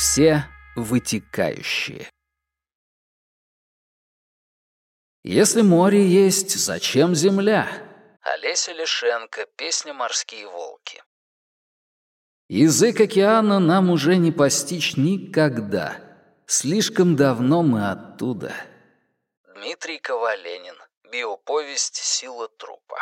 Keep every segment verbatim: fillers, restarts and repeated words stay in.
Все вытекающие. Если море есть, зачем земля? Олеся Лишенко, песня «Морские волки». Язык океана нам уже не постичь никогда. Слишком давно мы оттуда. Дмитрий Коваленин. Биоповесть «Сила трупа».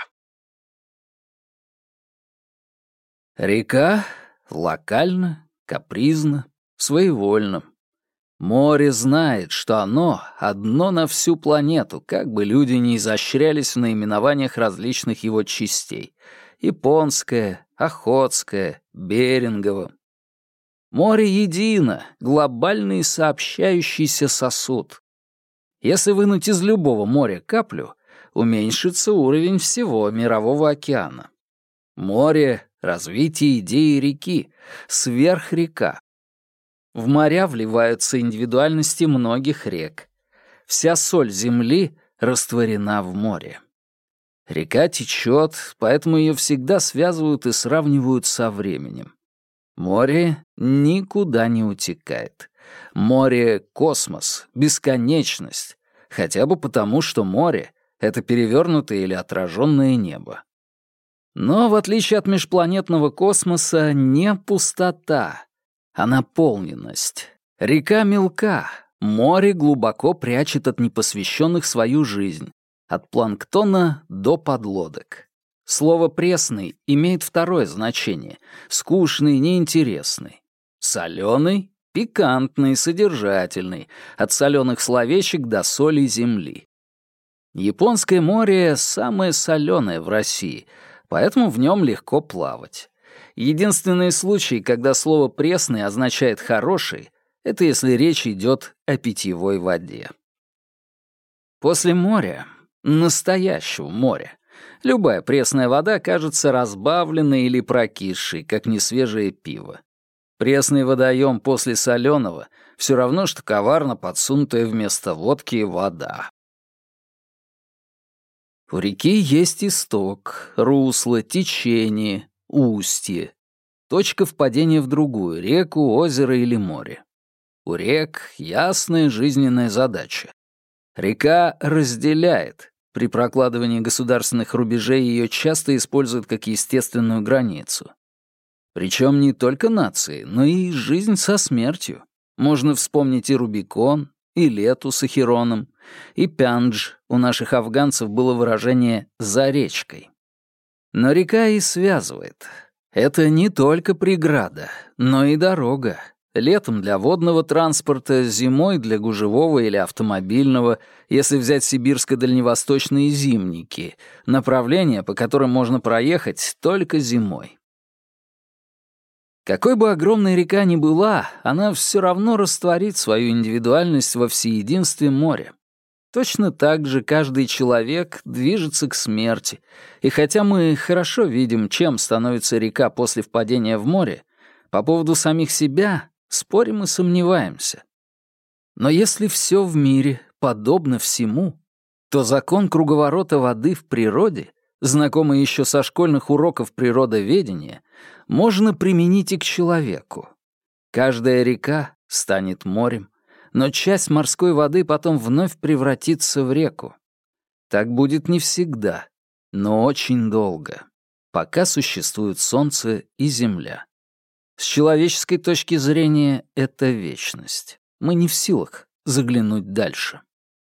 Река локально, капризно, своевольно. Море знает, что оно одно на всю планету, как бы люди ни изощрялись в наименованиях различных его частей. Японское, Охотское, Берингово. Море едино, глобальный сообщающийся сосуд. Если вынуть из любого моря каплю, уменьшится уровень всего мирового океана. Море — развитие идеи реки, сверхрека. В моря вливаются индивидуальности многих рек. Вся соль земли растворена в море. Река течет, поэтому ее всегда связывают и сравнивают со временем. Море никуда не утекает. Море — космос, бесконечность, хотя бы потому, что море — это перевернутое или отраженное небо. Но, в отличие от межпланетного космоса, не пустота, а наполненность. Река мелка, море глубоко прячет от непосвященных свою жизнь, от планктона до подлодок. Слово «пресный» имеет второе значение — скучный, неинтересный. Соленый — пикантный, содержательный, от соленых словечек до соли земли. Японское море — самое соленое в России, поэтому в нем легко плавать. Единственный случай, когда слово «пресный» означает «хороший», это если речь идет о питьевой воде. После моря, настоящего моря, любая пресная вода кажется разбавленной или прокисшей, как несвежее пиво. Пресный водоем после соленого — все равно, что коварно подсунутая вместо водки вода. У реки есть исток, русло, течение, устье, точка впадения в другую реку, озеро или море. У рек ясная жизненная задача. Река разделяет. При прокладывании государственных рубежей ее часто используют как естественную границу. Причем не только нации, но и жизнь со смертью. Можно вспомнить и Рубикон, и Лету с Ахероном, и Пяндж. У наших афганцев было выражение «за речкой». Но река и связывает. Это не только преграда, но и дорога. Летом для водного транспорта, зимой для гужевого или автомобильного, если взять сибирско-дальневосточные зимники, направления, по которым можно проехать только зимой. Какой бы огромной река ни была, она все равно растворит свою индивидуальность во всеединстве моря. Точно так же каждый человек движется к смерти, и хотя мы хорошо видим, чем становится река после впадения в море, по поводу самих себя спорим и сомневаемся. Но если все в мире подобно всему, то закон круговорота воды в природе, знакомый еще со школьных уроков природоведения, можно применить и к человеку. Каждая река станет морем, но часть морской воды потом вновь превратится в реку. Так будет не всегда, но очень долго, пока существуют солнце и земля. С человеческой точки зрения это вечность. Мы не в силах заглянуть дальше.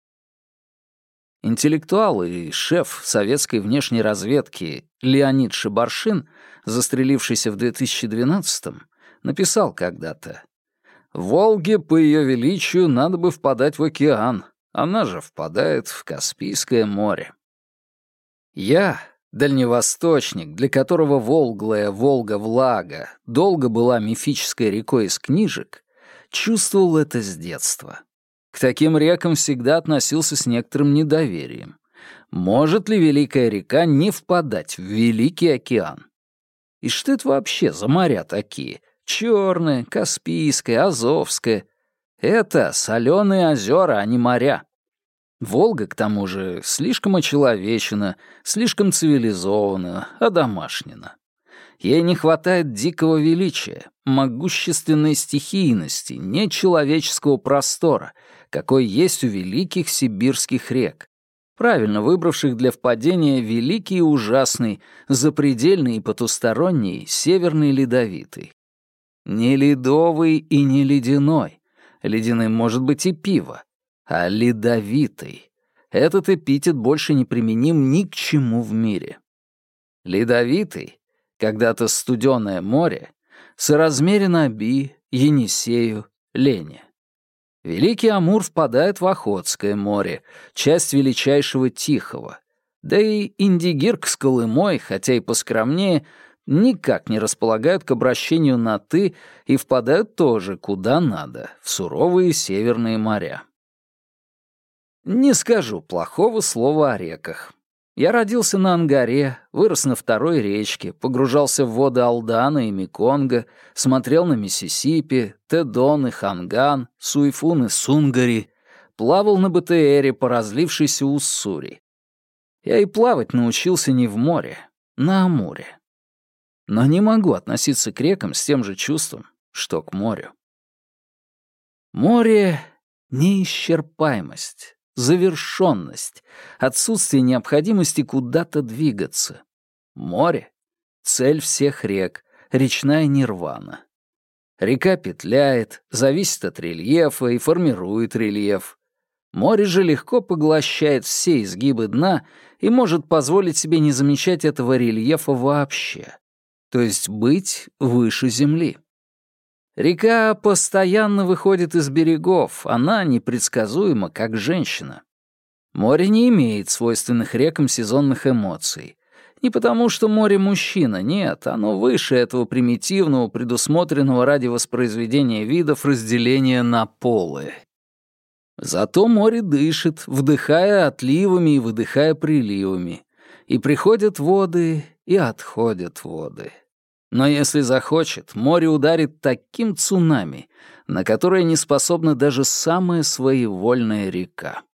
Интеллектуал и шеф советской внешней разведки Леонид Шибаршин, застрелившийся в две тысячи двенадцатом, написал когда-то: «Волге по ее величию надо бы впадать в океан, она же впадает в Каспийское море». Я, дальневосточник, для которого волглая Волга-Влага долго была мифической рекой из книжек, чувствовал это с детства. К таким рекам всегда относился с некоторым недоверием. Может ли Великая река не впадать в Великий океан? И что это вообще за моря такие? Черное, Каспийское, Азовское. Это соленые озера, а не моря. Волга, к тому же, слишком очеловечена, слишком цивилизована, одомашнена. Ей не хватает дикого величия, могущественной стихийности, нечеловеческого простора, какой есть у великих сибирских рек, правильно выбравших для впадения великий и ужасный, запредельный и потусторонний Северный Ледовитый. Не ледовый и не ледяной, ледяным может быть и пиво, а ледовитый. Этот эпитет больше не применим ни к чему в мире. Ледовитый, когда-то студеное море, соразмерен Оби, Енисею, Лене. Великий Амур впадает в Охотское море, часть величайшего Тихого. Да и Индигирк с Колымой, хотя и поскромнее, никак не располагают к обращению на «ты» и впадают тоже куда надо, в суровые северные моря. Не скажу плохого слова о реках. Я родился на Ангаре, вырос на второй речке, погружался в воды Алдана и Меконга, смотрел на Миссисипи, Тедон и Ханган, Суйфун и Сунгари, плавал на БТРе по разлившейся Уссури. Я и плавать научился не в море, на Амуре. Но не могу относиться к рекам с тем же чувством, что к морю. Море — неисчерпаемость, завершенность, отсутствие необходимости куда-то двигаться. Море — цель всех рек, речная нирвана. Река петляет, зависит от рельефа и формирует рельеф. Море же легко поглощает все изгибы дна и может позволить себе не замечать этого рельефа вообще, то есть быть выше земли. Река постоянно выходит из берегов, она непредсказуема, как женщина. Море не имеет свойственных рекам сезонных эмоций. Не потому, что море мужчина, нет, оно выше этого примитивного, предусмотренного ради воспроизведения видов разделения на полы. Зато море дышит, вдыхая отливами и выдыхая приливами. И приходят воды, и отходят воды. Но если захочет, море ударит таким цунами, на которое не способна даже самая своевольная река.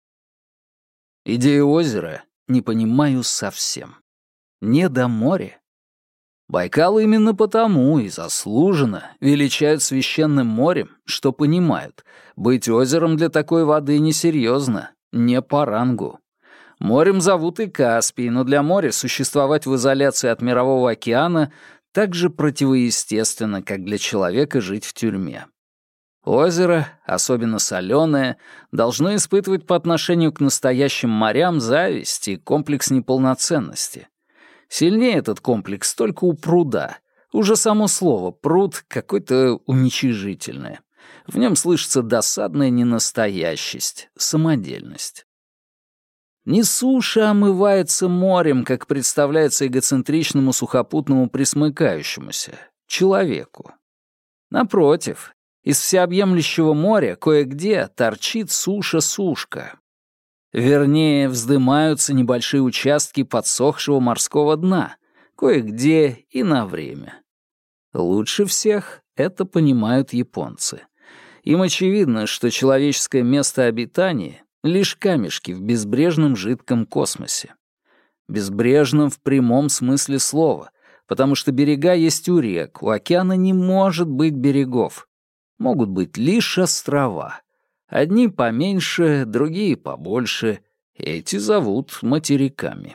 Идею озера не понимаю совсем. Не до моря. Байкал именно потому и заслуженно величают священным морем, что понимают, быть озером для такой воды несерьезно, не по рангу. Морем зовут и Каспий, но для моря существовать в изоляции от мирового океана так же противоестественно, как для человека жить в тюрьме. Озеро, особенно соленое, должно испытывать по отношению к настоящим морям зависть и комплекс неполноценности. Сильнее этот комплекс только у пруда. Уже само слово «пруд» какое-то уничижительное. В нем слышится досадная ненастоящесть, самодельность. Не суша омывается морем, как представляется эгоцентричному сухопутному пресмыкающемуся, человеку. Напротив, из всеобъемлющего моря кое-где торчит суша-сушка. Вернее, вздымаются небольшие участки подсохшего морского дна, кое-где и на время. Лучше всех это понимают японцы. Им очевидно, что человеческое место обитания — лишь камешки в безбрежном жидком космосе. Безбрежном в прямом смысле слова, потому что берега есть у рек, у океана не может быть берегов. Могут быть лишь острова. Одни поменьше, другие побольше. Эти зовут материками.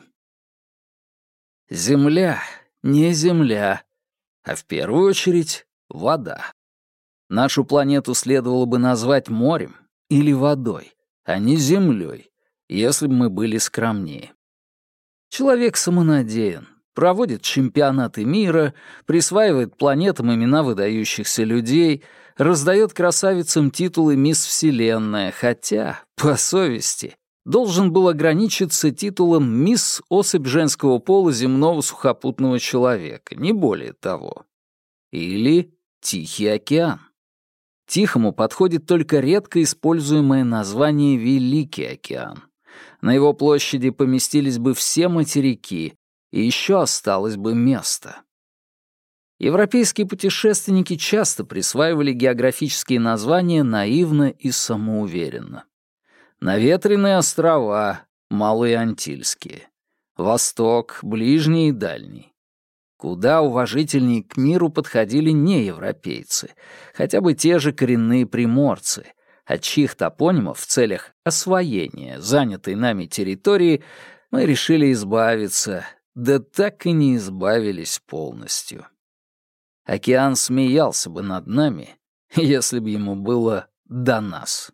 Земля не земля, а в первую очередь вода. Нашу планету следовало бы назвать морем или водой, а не землей, если бы мы были скромнее. Человек самонадеян, проводит чемпионаты мира, присваивает планетам имена выдающихся людей, раздает красавицам титулы «Мисс Вселенная», хотя, по совести, должен был ограничиться титулом «Мисс Особь женского пола земного сухопутного человека», не более того. Или «Тихий океан». Тихому подходит только редко используемое название «Великий океан». На его площади поместились бы все материки, и еще осталось бы место. Европейские путешественники часто присваивали географические названия наивно и самоуверенно. Наветренные острова, Малые Антильские. Восток, Ближний и Дальний. Куда уважительнее к миру подходили неевропейцы, хотя бы те же коренные приморцы, от чьих топонимов в целях освоения занятой нами территории мы решили избавиться, да так и не избавились полностью. Океан смеялся бы над нами, если бы ему было до нас.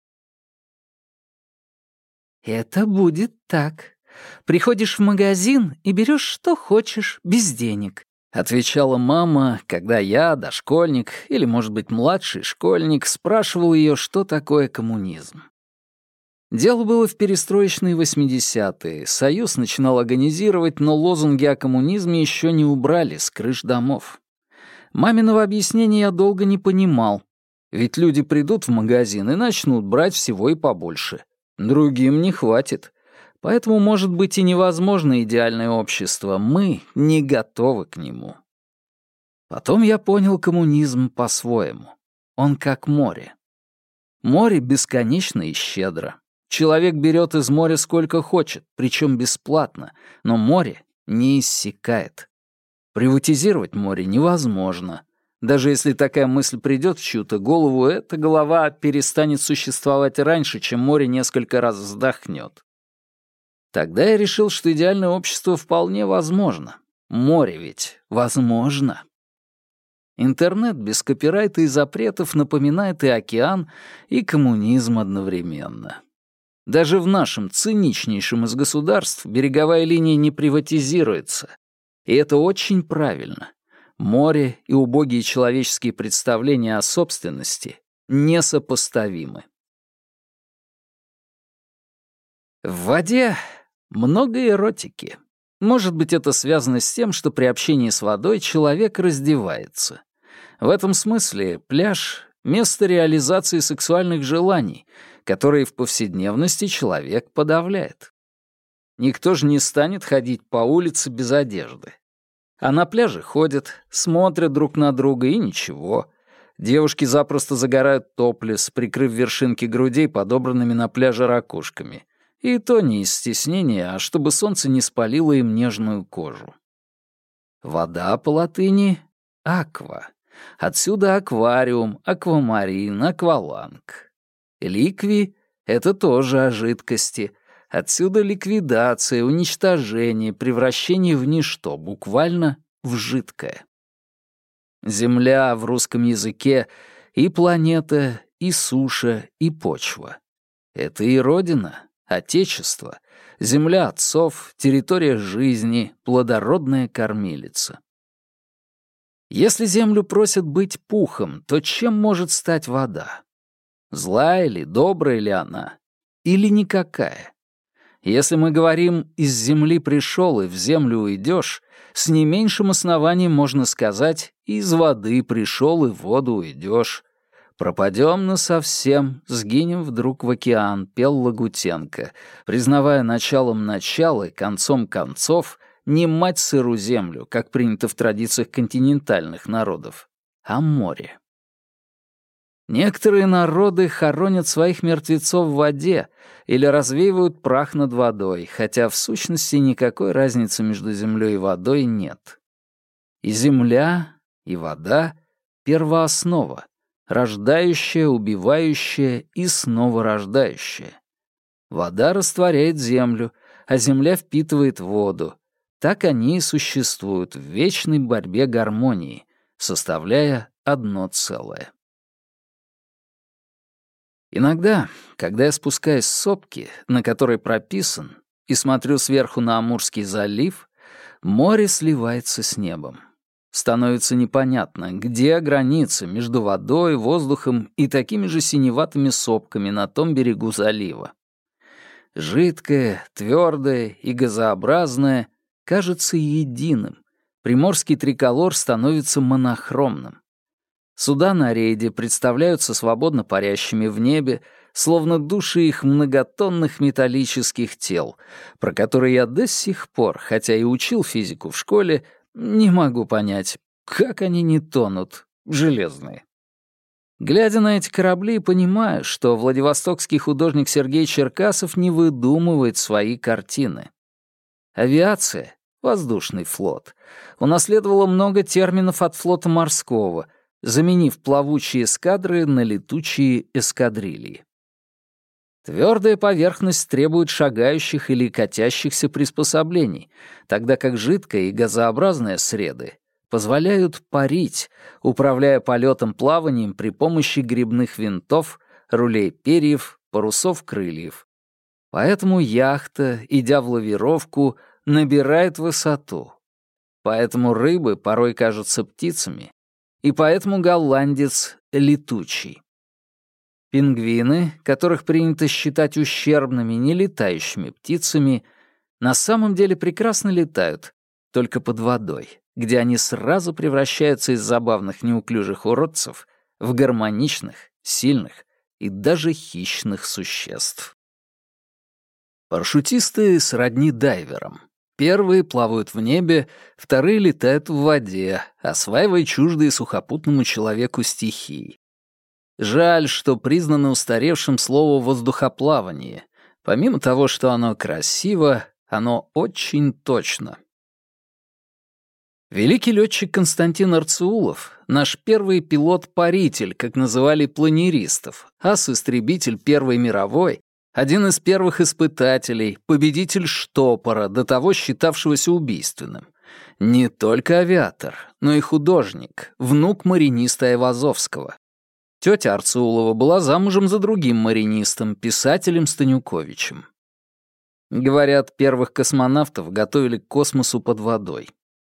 «Это будет так. Приходишь в магазин и берешь что хочешь, без денег», — отвечала мама, когда я, дошкольник или, может быть, младший школьник, спрашивал ее, что такое коммунизм. Дело было в перестроечные восьмидесятые. Союз начинал агонизировать, но лозунги о коммунизме еще не убрали с крыш домов. Маминого объяснения я долго не понимал. Ведь люди придут в магазин и начнут брать всего и побольше. Другим не хватит. Поэтому, может быть, и невозможно идеальное общество. Мы не готовы к нему. Потом я понял коммунизм по-своему. Он как море. Море бесконечно и щедро. Человек берет из моря сколько хочет, причем бесплатно, но море не иссякает. Приватизировать море невозможно. Даже если такая мысль придет в чью-то голову, эта голова перестанет существовать раньше, чем море несколько раз вздохнет. Тогда я решил, что идеальное общество вполне возможно. Море ведь возможно. Интернет без копирайта и запретов напоминает и океан, и коммунизм одновременно. Даже в нашем циничнейшем из государств береговая линия не приватизируется. И это очень правильно. Море и убогие человеческие представления о собственности несопоставимы. В воде много эротики. Может быть, это связано с тем, что при общении с водой человек раздевается. В этом смысле пляж — место реализации сексуальных желаний, которые в повседневности человек подавляет. Никто же не станет ходить по улице без одежды. А на пляже ходят, смотрят друг на друга и ничего. Девушки запросто загорают топлес, прикрыв вершинки грудей подобранными на пляже ракушками. И то не из стеснения, а чтобы солнце не спалило им нежную кожу. Вода по латыни — аква. Отсюда аквариум, аквамарин, акваланг. Ликви — это тоже о жидкости. Отсюда ликвидация, уничтожение, превращение в ничто, буквально в жидкое. Земля в русском языке — и планета, и суша, и почва. Это и родина, отечество, земля отцов, территория жизни, плодородная кормилица. Если землю просят быть пухом, то чем может стать вода? Злая ли, добрая ли она? Или никакая? Если мы говорим «из земли пришел и в землю уйдешь», с не меньшим основанием можно сказать «из воды пришел и в воду уйдешь». «Пропадем насовсем, сгинем вдруг в океан», — пел Лагутенко, признавая началом начала и концом концов не мать сыру землю, как принято в традициях континентальных народов, а море. Некоторые народы хоронят своих мертвецов в воде или развеивают прах над водой, хотя в сущности никакой разницы между землей и водой нет. И земля, и вода — первооснова, рождающая, убивающая и снова рождающая. Вода растворяет землю, а земля впитывает воду. Так они и существуют в вечной борьбе гармонии, составляя одно целое. Иногда, когда я спускаюсь с сопки, на которой прописан, и смотрю сверху на Амурский залив, море сливается с небом. Становится непонятно, где граница между водой, воздухом и такими же синеватыми сопками на том берегу залива. Жидкое, твердое и газообразное кажется единым. Приморский триколор становится монохромным. Суда на рейде представляются свободно парящими в небе, словно души их многотонных металлических тел, про которые я до сих пор, хотя и учил физику в школе, не могу понять, как они не тонут, железные. Глядя на эти корабли, понимаю, что владивостокский художник Сергей Черкасов не выдумывает свои картины. Авиация — воздушный флот, унаследовала много терминов от флота морского, заменив плавучие эскадры на летучие эскадрильи. Твердая поверхность требует шагающих или катящихся приспособлений, тогда как жидкая и газообразная среды позволяют парить, управляя полетом плаванием при помощи гребных винтов, рулей перьев, парусов крыльев. Поэтому яхта, идя в лавировку, набирает высоту. Поэтому рыбы порой кажутся птицами, и поэтому голландец — летучий. Пингвины, которых принято считать ущербными, нелетающими птицами, на самом деле прекрасно летают, только под водой, где они сразу превращаются из забавных неуклюжих уродцев в гармоничных, сильных и даже хищных существ. Парашютисты сродни дайверам. Первые плавают в небе, вторые летают в воде, осваивая чуждые сухопутному человеку стихии. Жаль, что признано устаревшим слово «воздухоплавание». Помимо того, что оно красиво, оно очень точно. Великий летчик Константин Арцеулов, наш первый пилот-паритель, как называли планеристов, ас-истребитель Первой мировой, один из первых испытателей, победитель штопора, до того считавшегося убийственным. Не только авиатор, но и художник, внук мариниста Айвазовского. Тетя Арцеулова была замужем за другим маринистом, писателем Станюковичем. Говорят, первых космонавтов готовили к космосу под водой.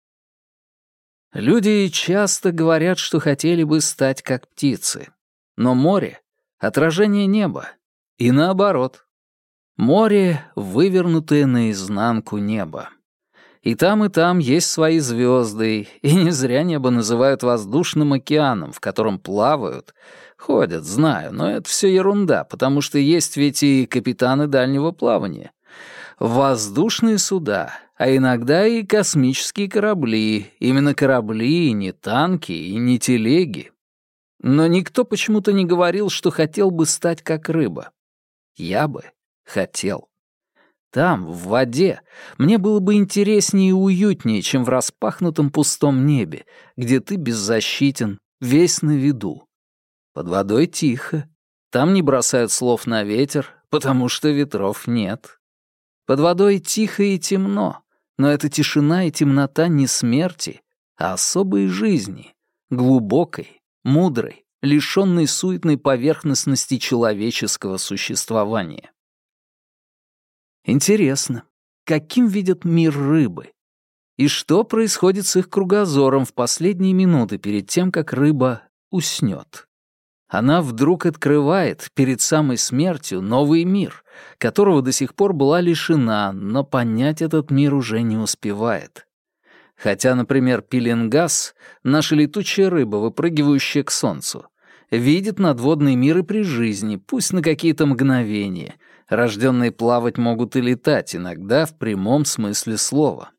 Люди часто говорят, что хотели бы стать как птицы. Но море — отражение неба. И наоборот. Море — вывернутое наизнанку небо. И там, и там есть свои звезды, и не зря небо называют воздушным океаном, в котором плавают. Ходят, знаю, но это все ерунда, потому что есть ведь и капитаны дальнего плавания. Воздушные суда, а иногда и космические корабли. Именно корабли, не танки и не телеги. Но никто почему-то не говорил, что хотел бы стать как рыба. Я бы хотел. Там, в воде, мне было бы интереснее и уютнее, чем в распахнутом пустом небе, где ты беззащитен, весь на виду. Под водой тихо. Там не бросают слов на ветер, потому что ветров нет. Под водой тихо и темно, но эта тишина и темнота не смерти, а особой жизни, глубокой, мудрой, лишённой суетной поверхностности человеческого существования. Интересно, каким видят мир рыбы? И что происходит с их кругозором в последние минуты перед тем, как рыба уснет? Она вдруг открывает перед самой смертью новый мир, которого до сих пор была лишена, но понять этот мир уже не успевает. Хотя, например, пеленгаз, наша летучая рыба, выпрыгивающая к солнцу, видит надводный мир и при жизни, пусть на какие-то мгновения. Рожденные плавать могут и летать, иногда в прямом смысле слова.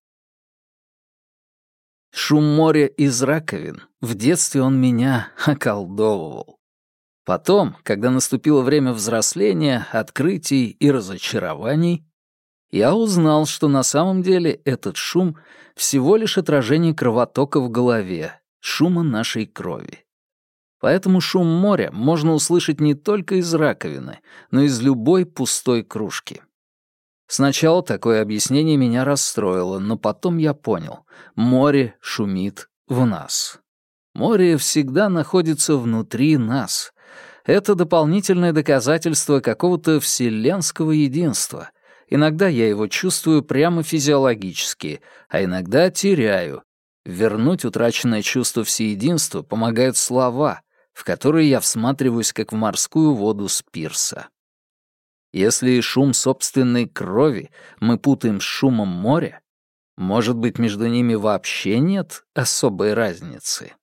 Шум моря из раковин. В детстве он меня околдовывал. Потом, когда наступило время взросления, открытий и разочарований, я узнал, что на самом деле этот шум — всего лишь отражение кровотока в голове, шума нашей крови. Поэтому шум моря можно услышать не только из раковины, но и из любой пустой кружки. Сначала такое объяснение меня расстроило, но потом я понял — море шумит в нас. Море всегда находится внутри нас. Это дополнительное доказательство какого-то вселенского единства. Иногда я его чувствую прямо физиологически, а иногда теряю. Вернуть утраченное чувство всеединства помогают слова, в которые я всматриваюсь, как в морскую воду с пирса. Если шум собственной крови мы путаем с шумом моря, может быть, между ними вообще нет особой разницы.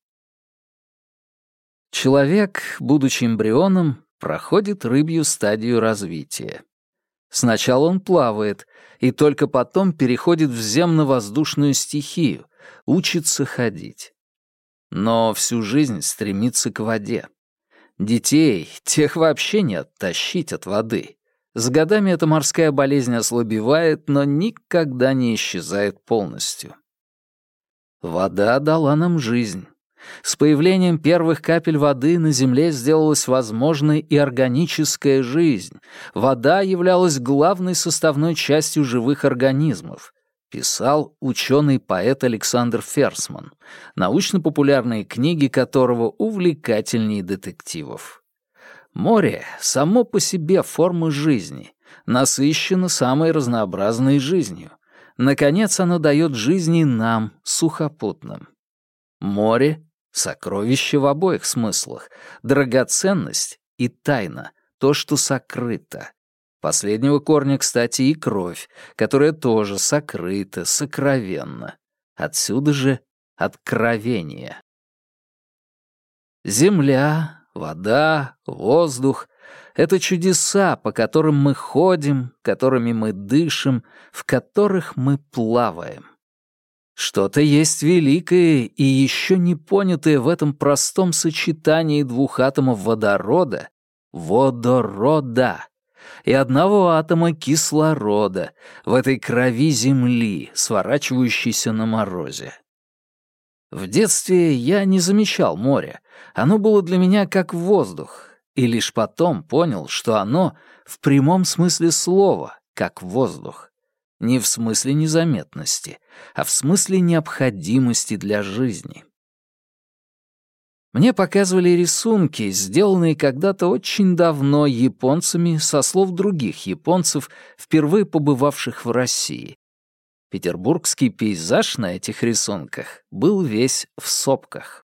Человек, будучи эмбрионом, проходит рыбью стадию развития. Сначала он плавает, и только потом переходит в земно-воздушную стихию, учится ходить. Но всю жизнь стремится к воде. Детей, тех вообще не оттащить от воды. С годами эта морская болезнь ослабевает, но никогда не исчезает полностью. Вода дала нам жизнь. С появлением первых капель воды на Земле сделалась возможной и органическая жизнь. Вода являлась главной составной частью живых организмов, писал ученый-поэт Александр Ферсман, научно-популярные книги которого увлекательнее детективов. Море само по себе форма жизни, насыщено самой разнообразной жизнью. Наконец, оно дает жизни нам, сухопутным. Море — сокровище в обоих смыслах, драгоценность и тайна, то, что сокрыто. Последнего корня, кстати, и кровь, которая тоже сокрыта, сокровенна. Отсюда же откровение. Земля, вода, воздух — это чудеса, по которым мы ходим, которыми мы дышим, в которых мы плаваем. Что-то есть великое и еще не понятое в этом простом сочетании двух атомов водорода — водорода, и одного атома кислорода в этой крови Земли, сворачивающейся на морозе. В детстве я не замечал моря, оно было для меня как воздух, и лишь потом понял, что оно в прямом смысле слова, как воздух. Не в смысле незаметности, а в смысле необходимости для жизни. Мне показывали рисунки, сделанные когда-то очень давно японцами со слов других японцев, впервые побывавших в России. Петербургский пейзаж на этих рисунках был весь в сопках.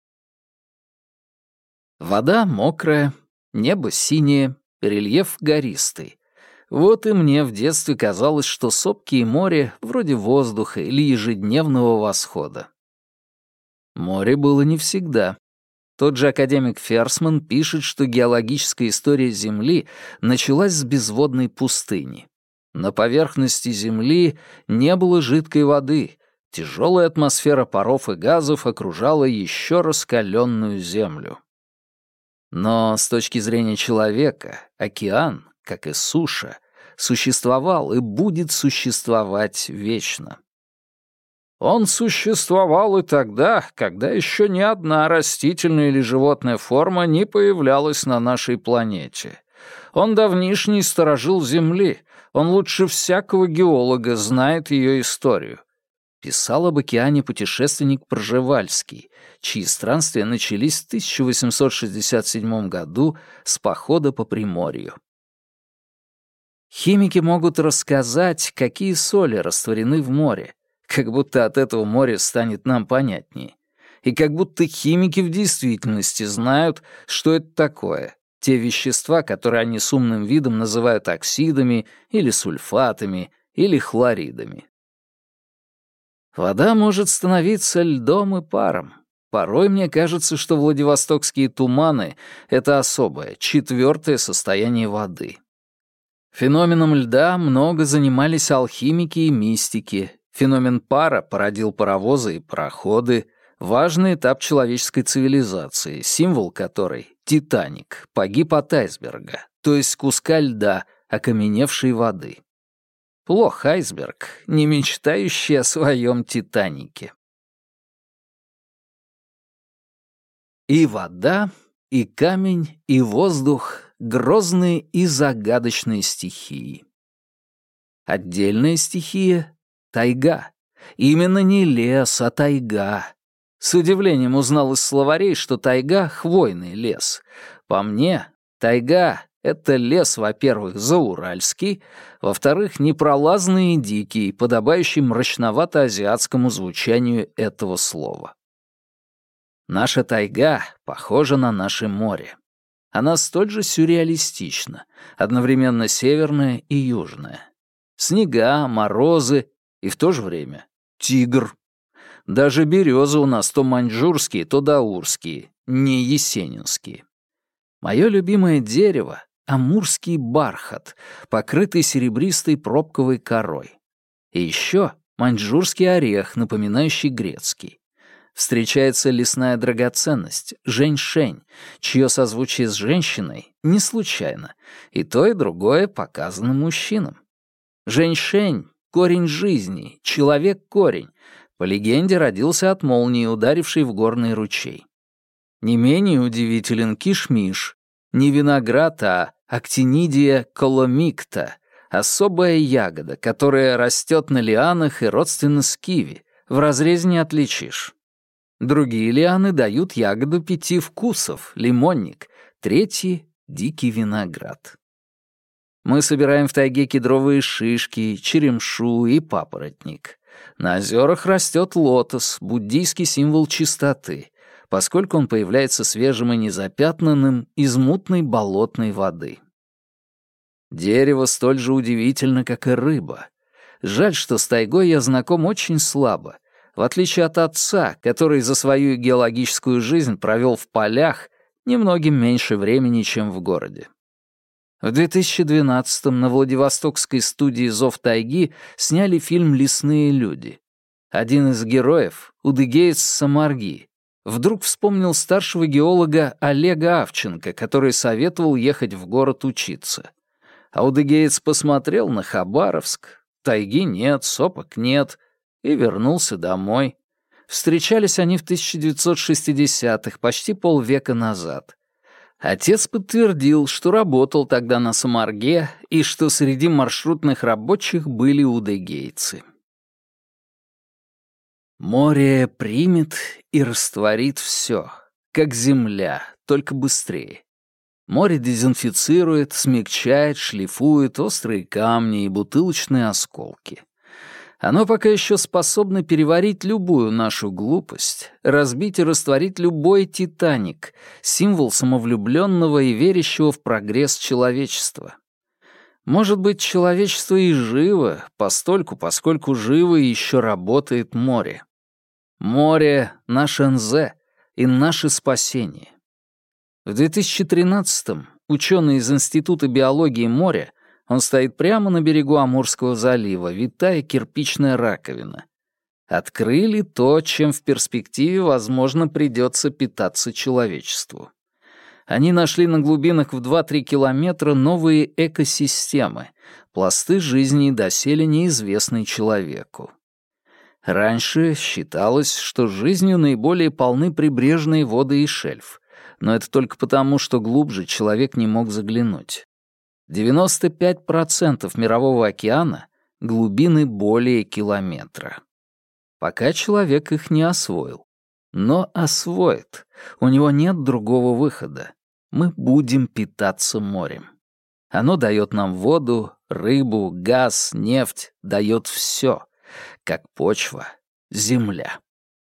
Вода мокрая, небо синее, рельеф гористый. Вот и мне в детстве казалось, что сопки и море вроде воздуха или ежедневного восхода. Море было не всегда. Тот же академик Ферсман пишет, что геологическая история Земли началась с безводной пустыни. На поверхности Земли не было жидкой воды, тяжелая атмосфера паров и газов окружала еще раскаленную Землю. Но с точки зрения человека, океан, как и суша, существовал и будет существовать вечно. Он существовал и тогда, когда еще ни одна растительная или животная форма не появлялась на нашей планете. Он давнишний сторожил Земли, он лучше всякого геолога знает ее историю. Писал об океане путешественник Пржевальский, чьи странствия начались в тысяча восемьсот шестьдесят седьмом году с похода по Приморью. Химики могут рассказать, какие соли растворены в море, как будто от этого море станет нам понятнее. И как будто химики в действительности знают, что это такое, те вещества, которые они с умным видом называют оксидами или сульфатами или хлоридами. Вода может становиться льдом и паром. Порой мне кажется, что владивостокские туманы — это особое, четвертое состояние воды. Феноменом льда много занимались алхимики и мистики. Феномен пара породил паровозы и пароходы, важный этап человеческой цивилизации, символ которой — Титаник, погиб от айсберга, то есть куска льда, окаменевшей воды. Плох айсберг, не мечтающий о своем Титанике. И вода, и камень, и воздух — грозные и загадочные стихии. Отдельная стихия — тайга. Именно не лес, а тайга. С удивлением узнал из словарей, что тайга — хвойный лес. По мне, тайга — это лес, во-первых, зауральский, во-вторых, непролазный и дикий, подобающий мрачновато-азиатскому звучанию этого слова. Наша тайга похожа на наше море. Она столь же сюрреалистична, одновременно северная и южная. Снега, морозы и в то же время тигр. Даже березы у нас то маньчжурские, то даурские, не есенинские. Мое любимое дерево — амурский бархат, покрытый серебристой пробковой корой. И еще маньчжурский орех, напоминающий грецкий. Встречается лесная драгоценность — жень-шень, чье созвучие с женщиной не случайно. И то, и другое показано мужчинам. Жэньшэнь — корень жизни, человек-корень. По легенде, родился от молнии, ударившей в горный ручей. Не менее удивителен кишмиш. Не виноград, а актинидия коломикта — особая ягода, которая растет на лианах и родственна с киви, в разрезе не отличишь. Другие лианы дают ягоду пяти вкусов, лимонник, третьи — дикий виноград. Мы собираем в тайге кедровые шишки, черемшу и папоротник. На озерах растет лотос, буддийский символ чистоты, поскольку он появляется свежим и незапятнанным из мутной болотной воды. Дерево столь же удивительно, как и рыба. Жаль, что с тайгой я знаком очень слабо, в отличие от отца, который за свою геологическую жизнь провел в полях немногим меньше времени, чем в городе. В две тысячи двенадцатом на Владивостокской студии «Зов тайги» сняли фильм «Лесные люди». Один из героев, удыгеец Самарги, вдруг вспомнил старшего геолога Олега Авченко, который советовал ехать в город учиться. А удыгеец посмотрел на Хабаровск, тайги нет, сопок нет, и вернулся домой. Встречались они в тысяча девятьсот шестидесятых, почти полвека назад. Отец подтвердил, что работал тогда на Самарге и что среди маршрутных рабочих были удыгейцы. Море примет и растворит все, как земля, только быстрее. Море дезинфицирует, смягчает, шлифует острые камни и бутылочные осколки. Оно пока еще способно переварить любую нашу глупость, разбить и растворить любой «Титаник», символ самовлюбленного и верящего в прогресс человечества. Может быть, человечество и живо, постольку, поскольку живо и еще работает море. Море — наш эн зэ и наше спасение. В две тысячи тринадцатом ученый из Института биологии моря, он стоит прямо на берегу Амурского залива, витая кирпичная раковина, открыли то, чем в перспективе, возможно, придется питаться человечеству. Они нашли на глубинах в два-три километра новые экосистемы, пласты жизни, доселе неизвестные человеку. Раньше считалось, что жизнью наиболее полны прибрежные воды и шельф, но это только потому, что глубже человек не мог заглянуть. девяносто пять процентов мирового океана — глубины более километра. Пока человек их не освоил. Но освоит. У него нет другого выхода. Мы будем питаться морем. Оно дает нам воду, рыбу, газ, нефть, дает все, как почва, земля.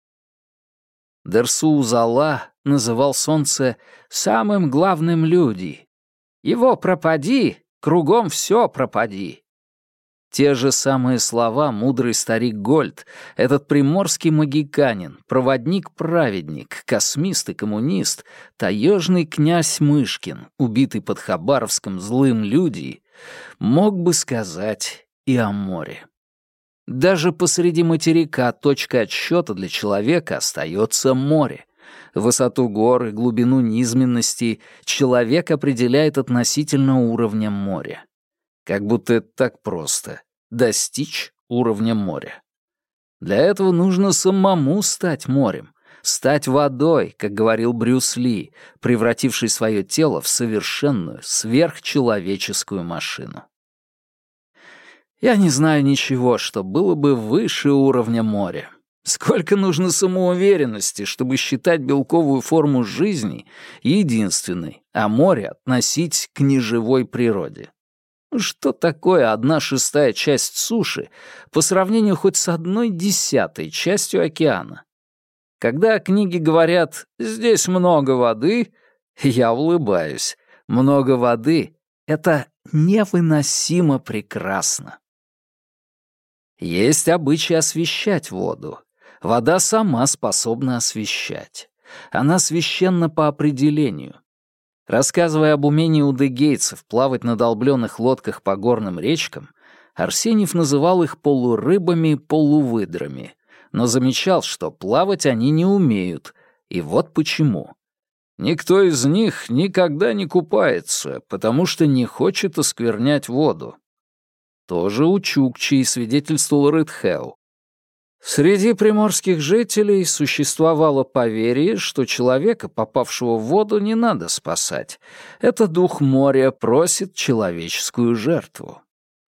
Дерсу-Узала называл солнце самым главным людям. Его пропади, кругом все пропади. Те же самые слова мудрый старик Гольд, этот приморский магиканин, проводник-праведник, космист и коммунист, таежный князь Мышкин, убитый под Хабаровском злым людьми, мог бы сказать и о море. Даже посреди материка точкой отсчета для человека остается море. Высоту гор и глубину низменности человек определяет относительно уровня моря. Как будто это так просто — достичь уровня моря. Для этого нужно самому стать морем, стать водой, как говорил Брюс Ли, превративший свое тело в совершенную, сверхчеловеческую машину. Я не знаю ничего, что было бы выше уровня моря. Сколько нужно самоуверенности, чтобы считать белковую форму жизни единственной, а море относить к неживой природе. Что такое одна шестая часть суши по сравнению хоть с одной десятой частью океана? Когда книги говорят «здесь много воды», я улыбаюсь. Много воды — это невыносимо прекрасно. Есть обычай освещать воду. Вода сама способна освещать. Она священна по определению. Рассказывая об умении удыгейцев плавать на долбленных лодках по горным речкам, Арсеньев называл их полурыбами, полувыдрами, но замечал, что плавать они не умеют, и вот почему. Никто из них никогда не купается, потому что не хочет осквернять воду. Тоже у Чукчи свидетельствовал Рыдхеу. Среди приморских жителей существовало поверье, что человека, попавшего в воду, не надо спасать. Это дух моря просит человеческую жертву.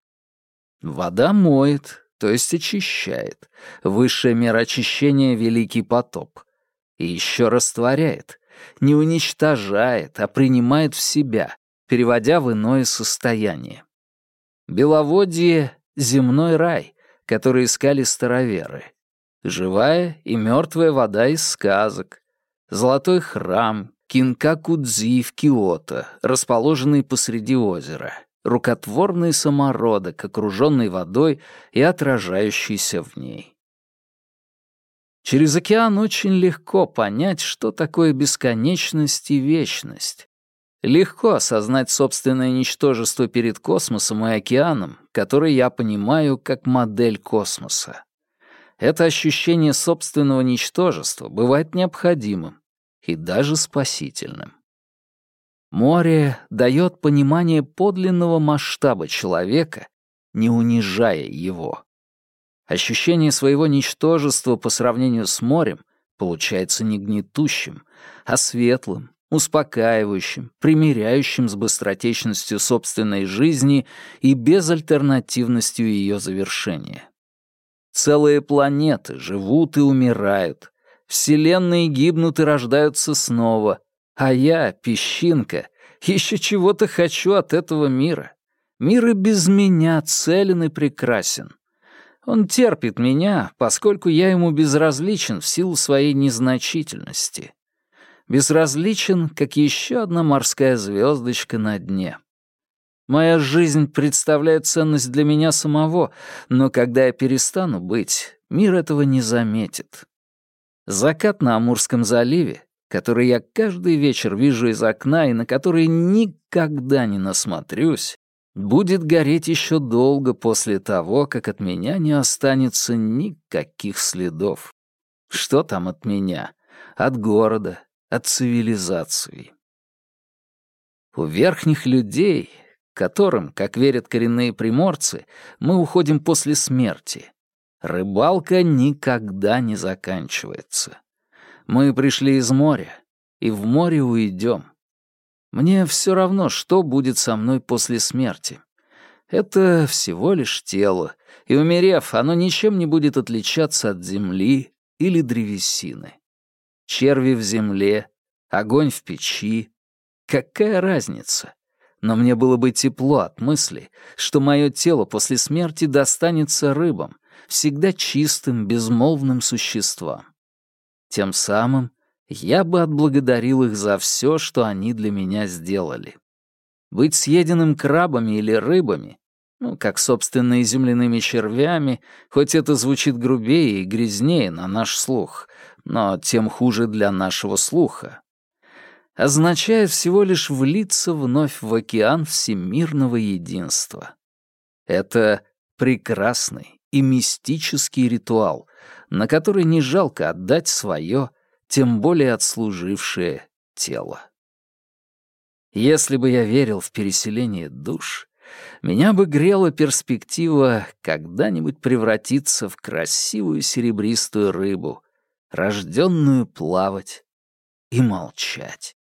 Вода моет, то есть очищает. Высшая мера очищения — великий потоп. И еще растворяет. Не уничтожает, а принимает в себя, переводя в иное состояние. Беловодье — земной рай, который искали староверы. Живая и мертвая вода из сказок. Золотой храм Кинкакудзи в Киото, расположенный посреди озера. Рукотворный самородок, окруженный водой и отражающийся в ней. Через океан очень легко понять, что такое бесконечность и вечность. Легко осознать собственное ничтожество перед космосом и океаном, который я понимаю как модель космоса. Это ощущение собственного ничтожества бывает необходимым и даже спасительным. Море дает понимание подлинного масштаба человека, не унижая его. Ощущение своего ничтожества по сравнению с морем получается не гнетущим, а светлым, успокаивающим, примиряющим с быстротечностью собственной жизни и безальтернативностью ее завершения. Целые планеты живут и умирают, вселенные гибнут и рождаются снова, а я, песчинка, еще чего-то хочу от этого мира. Мир и без меня целен и прекрасен. Он терпит меня, поскольку я ему безразличен в силу своей незначительности. Безразличен, как еще одна морская звездочка на дне. Моя жизнь представляет ценность для меня самого, но когда я перестану быть, мир этого не заметит. Закат на Амурском заливе, который я каждый вечер вижу из окна и на который никогда не насмотрюсь, будет гореть еще долго после того, как от меня не останется никаких следов. Что там от меня? От города, от цивилизации. У верхних людей, к которым, как верят коренные приморцы, мы уходим после смерти, рыбалка никогда не заканчивается. Мы пришли из моря, и в море уйдем. Мне все равно, что будет со мной после смерти. Это всего лишь тело, и, умерев, оно ничем не будет отличаться от земли или древесины. Черви в земле, огонь в печи. Какая разница? Но мне было бы тепло от мысли, что мое тело после смерти достанется рыбам, всегда чистым, безмолвным существам. Тем самым я бы отблагодарил их за все, что они для меня сделали. Быть съеденным крабами или рыбами, ну, как, собственно, и земляными червями, хоть это звучит грубее и грязнее на наш слух, но тем хуже для нашего слуха, означает всего лишь влиться вновь в океан всемирного единства. Это прекрасный и мистический ритуал, на который не жалко отдать свое, тем более отслужившее тело. Если бы я верил в переселение душ, меня бы грела перспектива когда-нибудь превратиться в красивую серебристую рыбу, рожденную плавать и молчать.